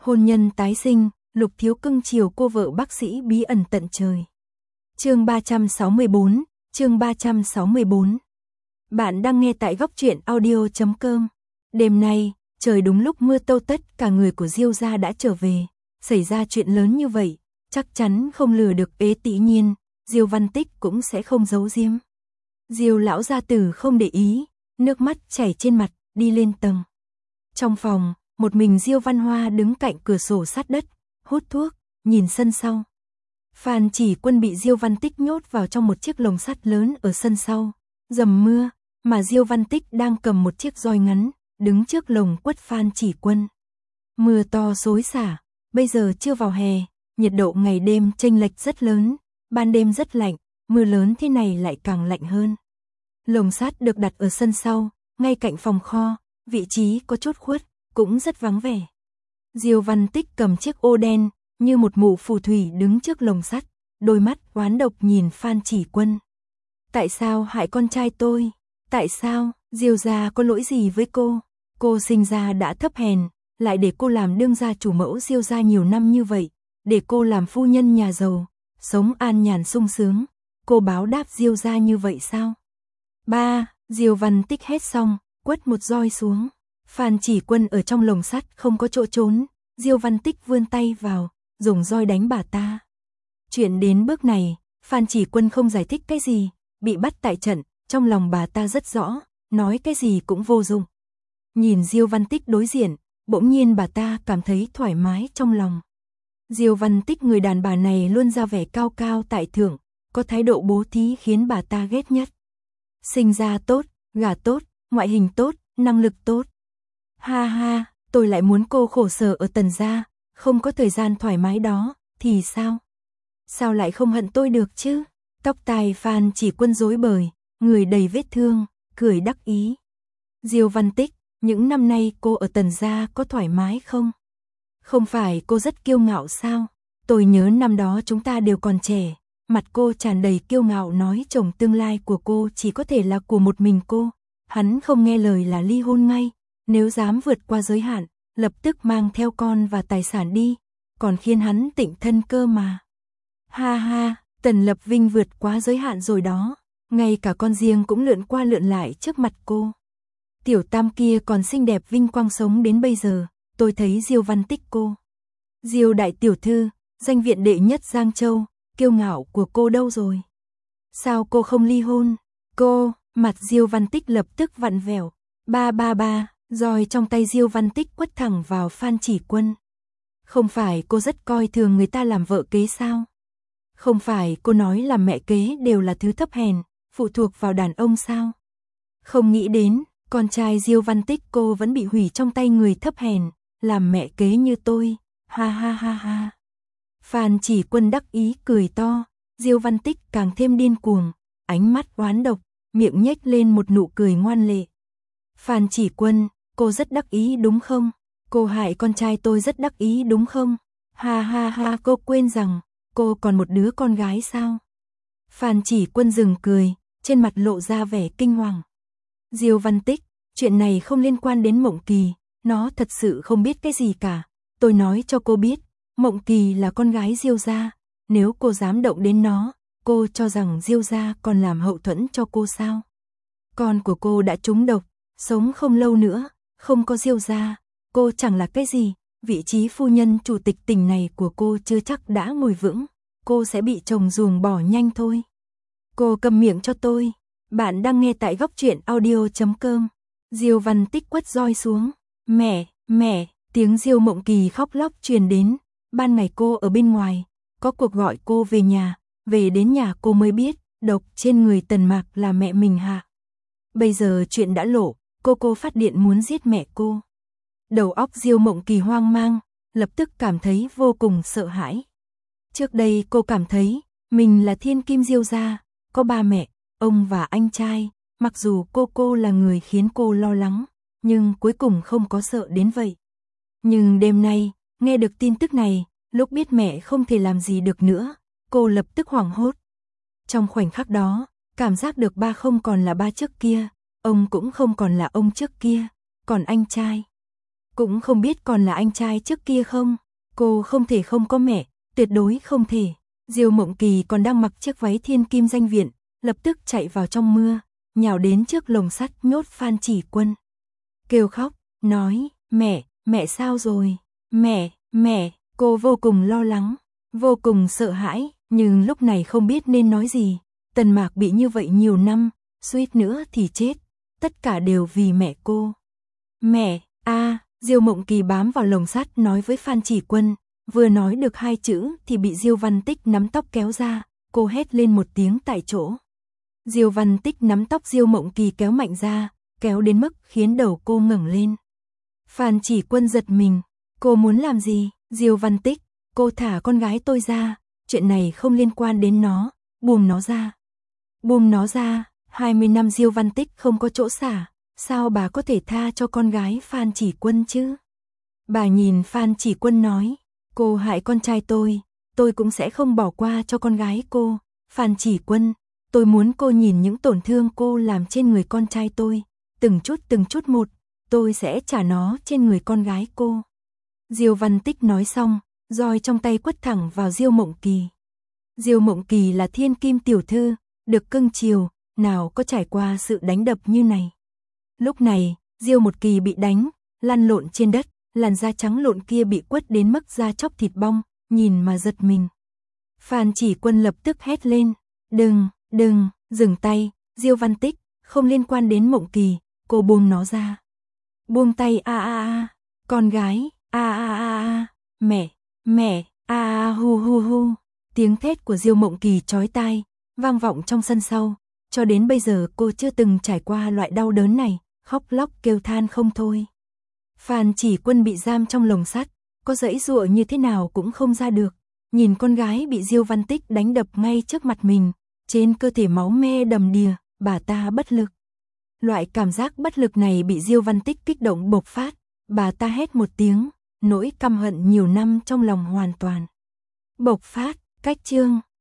Hôn nhân tái sinh, Lục Thiếu cưng chiều cô vợ bác sĩ bí ẩn tận trời. Chương 364, chương 364. Bạn đang nghe tại góc truyện audio.com. Đêm nay, trời đúng lúc mưa tâu tất, cả người của Diêu gia đã trở về. Xảy ra chuyện lớn như vậy, chắc chắn không lừa được Ế Tĩ Nhiên, Diêu Văn Tích cũng sẽ không giấu giếm. Diêu lão gia tử không để ý, nước mắt chảy trên mặt, đi lên tầng. Trong phòng, một mình Diêu Văn Hoa đứng cạnh cửa sổ sát đất, hút thuốc, nhìn sân sau. Phan Chỉ Quân bị Diêu Văn Tích nhốt vào trong một chiếc lồng sắt lớn ở sân sau. Dầm mưa, mà Diêu Văn Tích đang cầm một chiếc roi ngắn, đứng trước lồng quất Phan Chỉ Quân. Mưa to xối xả, bây giờ chưa vào hè, nhiệt độ ngày đêm chênh lệch rất lớn, ban đêm rất lạnh, mưa lớn thế này lại càng lạnh hơn. Lồng sắt được đặt ở sân sau, ngay cạnh phòng kho, vị trí có chút khuất, cũng rất vắng vẻ. Diêu Văn Tích cầm chiếc ô đen, như một mụ phù thủy đứng trước lồng sắt, đôi mắt oán độc nhìn Phan Chỉ Quân. Tại sao hại con trai tôi? Tại sao? Diêu gia có lỗi gì với cô? Cô sinh ra đã thấp hèn, lại để cô làm đương gia chủ mẫu Diêu gia nhiều năm như vậy, để cô làm phu nhân nhà giàu, sống an nhàn sung sướng. Cô báo đáp Diêu gia như vậy sao? Ba, Diêu Văn Tích hét xong, quất một roi xuống. Phan Chỉ Quân ở trong lồng sắt không có chỗ trốn, Diêu Văn Tích vươn tay vào, dùng roi đánh bà ta. Chuyện đến bước này, Phan Chỉ Quân không giải thích cái gì, bị bắt tại trận, trong lòng bà ta rất rõ, nói cái gì cũng vô dụng. Nhìn Diêu Văn Tích đối diện, bỗng nhiên bà ta cảm thấy thoải mái trong lòng. Diêu Văn Tích, người đàn bà này luôn ra vẻ cao cao tại thượng, có thái độ bố thí khiến bà ta ghét nhất. Sinh ra tốt, gả tốt, ngoại hình tốt, năng lực tốt. Ha ha, tôi lại muốn cô khổ sở ở Tần gia, không có thời gian thoải mái đó, thì sao? Sao lại không hận tôi được chứ? Tóc tai Phan Chỉ Quân rối bời, người đầy vết thương, cười đắc ý. Diêu Văn Tích, những năm nay cô ở Tần gia có thoải mái không? Không phải cô rất kiêu ngạo sao? Tôi nhớ năm đó chúng ta đều còn trẻ, mặt cô tràn đầy kiêu ngạo nói chồng tương lai của cô chỉ có thể là của một mình cô. Hắn không nghe lời là ly hôn ngay, nếu dám vượt qua giới hạn, lập tức mang theo con và tài sản đi, còn khiến hắn tịnh thân cơ mà. Ha ha, Tần Lập Vinh vượt quá giới hạn rồi đó, ngay cả con riêng cũng lượn qua lượn lại trước mặt cô. Tiểu Tam kia còn xinh đẹp vinh quang sống đến bây giờ, tôi thấy Diêu Văn Tích cô. Diêu đại tiểu thư, danh viện đệ nhất Giang Châu, kiêu ngạo của cô đâu rồi? Sao cô không ly hôn? Cô, mặt Diêu Văn Tích lập tức vặn vẹo. Ba, roi trong tay Diêu Văn Tích quất thẳng vào Phan Chỉ Quân. Không phải cô rất coi thường người ta làm vợ kế sao? Không phải cô nói làm mẹ kế đều là thứ thấp hèn, phụ thuộc vào đàn ông sao? Không nghĩ đến, con trai Diêu Văn Tích cô vẫn bị hủy trong tay người thấp hèn, làm mẹ kế như tôi. Ha ha ha ha. Phan Chỉ Quân đắc ý cười to, Diêu Văn Tích càng thêm điên cuồng, ánh mắt oán độc, miệng nhếch lên một nụ cười ngoan lệ. Phan Chỉ Quân, cô rất đắc ý đúng không? Cô hại con trai tôi rất đắc ý đúng không? Ha ha ha, cô quên rằng cô còn một đứa con gái sao? Phan Chỉ Quân dừng cười, trên mặt lộ ra vẻ kinh hoàng. Diêu Văn Tích, chuyện này không liên quan đến Mộng Kỳ, nó thật sự không biết cái gì cả. Tôi nói cho cô biết, Mộng Kỳ là con gái Diêu gia, nếu cô dám động đến nó, cô cho rằng Diêu gia còn làm hậu thuẫn cho cô sao? Con của cô đã trúng độc, sống không lâu nữa, không có Diêu gia, cô chẳng là cái gì, vị trí phu nhân chủ tịch tỉnh này của cô chưa chắc đã ngồi vững, cô sẽ bị chồng ruồng bỏ nhanh thôi. Cô câm miệng cho tôi. Bạn đang nghe tại góc truyện audio.com. Diêu Văn Tích quất roi xuống. Mẹ, tiếng Diêu Mộng Kỳ khóc lóc truyền đến. Ban ngày cô ở bên ngoài, có cuộc gọi cô về nhà, về đến nhà cô mới biết, độc trên người Tần Mạc là mẹ mình hạ. Bây giờ chuyện đã lộ, cô phát điện muốn giết mẹ cô. Đầu óc Diêu Mộng Kỳ hoang mang, lập tức cảm thấy vô cùng sợ hãi. Trước đây cô cảm thấy, mình là thiên kim Diêu gia, có ba mẹ, ông và anh trai, mặc dù cô là người khiến cô lo lắng, nhưng cuối cùng không có sợ đến vậy. Nhưng đêm nay, nghe được tin tức này, lúc biết mẹ không thể làm gì được nữa, cô lập tức hoảng hốt. Trong khoảnh khắc đó, cảm giác được ba không còn là ba trước kia, ông cũng không còn là ông trước kia, còn anh trai. Cũng không biết còn là anh trai trước kia không? Cô không thể không có mẹ, tuyệt đối không thể. Diêu Mộng Kỳ còn đang mặc chiếc váy thiên kim danh viện, lập tức chạy vào trong mưa, nhào đến trước lồng sắt nhốt Phan Chỉ Quân. Kêu khóc, nói, mẹ sao rồi? Mẹ, cô vô cùng lo lắng, vô cùng sợ hãi, nhưng lúc này không biết nên nói gì. Tần Mạc bị như vậy nhiều năm, suýt nữa thì chết, tất cả đều vì mẹ cô. Mẹ, Diêu Mộng Kỳ bám vào lồng sắt nói với Phan Chỉ Quân, vừa nói được 2 chữ thì bị Diêu Văn Tích nắm tóc kéo ra, cô hét lên một tiếng tại chỗ. Diêu Văn Tích nắm tóc Diêu Mộng Kỳ kéo mạnh ra, kéo đến mức khiến đầu cô ngẩng lên. Phan Chỉ Quân giật mình, cô muốn làm gì? Diêu Văn Tích, cô thả con gái tôi ra, chuyện này không liên quan đến nó, buông nó ra. Buông nó ra, 20 năm Diêu Văn Tích không có chỗ xả, sao bà có thể tha cho con gái Phan Chỉ Quân chứ? Bà nhìn Phan Chỉ Quân nói, cô hại con trai tôi cũng sẽ không bỏ qua cho con gái cô. Phan Chỉ Quân, tôi muốn cô nhìn những tổn thương cô làm trên người con trai tôi, từng chút một, tôi sẽ trả nó trên người con gái cô. Diêu Văn Tích nói xong, roi trong tay quất thẳng vào Diêu Mộng Kỳ. Diêu Mộng Kỳ là thiên kim tiểu thư, được cưng chiều, nào có trải qua sự đánh đập như này. Lúc này, Diêu Mộng Kỳ bị đánh, lăn lộn trên đất, làn da trắng lộn kia bị quất đến mức da chóc thịt bong, nhìn mà giật mình. Phan Chỉ Quân lập tức hét lên, đừng, dừng tay, Diêu Văn Tích, không liên quan đến Mộng Kỳ, cô buông nó ra. Buông tay con gái, mẹ, hu. Tiếng thét của Diêu Mộng Kỳ chói tai, vang vọng trong sân sau, cho đến bây giờ cô chưa từng trải qua loại đau đớn này, khóc lóc kêu than không thôi. Phan Chỉ Quân bị giam trong lồng sắt, có giãy giụa như thế nào cũng không ra được, nhìn con gái bị Diêu Văn Tích đánh đập ngay trước mặt mình, trên cơ thể máu me đầm đìa, bà ta bất lực. Loại cảm giác bất lực này bị Diêu Văn Tích kích động bộc phát, bà ta hét một tiếng, nỗi căm hận nhiều năm trong lòng hoàn toàn bộc phát. Cách chương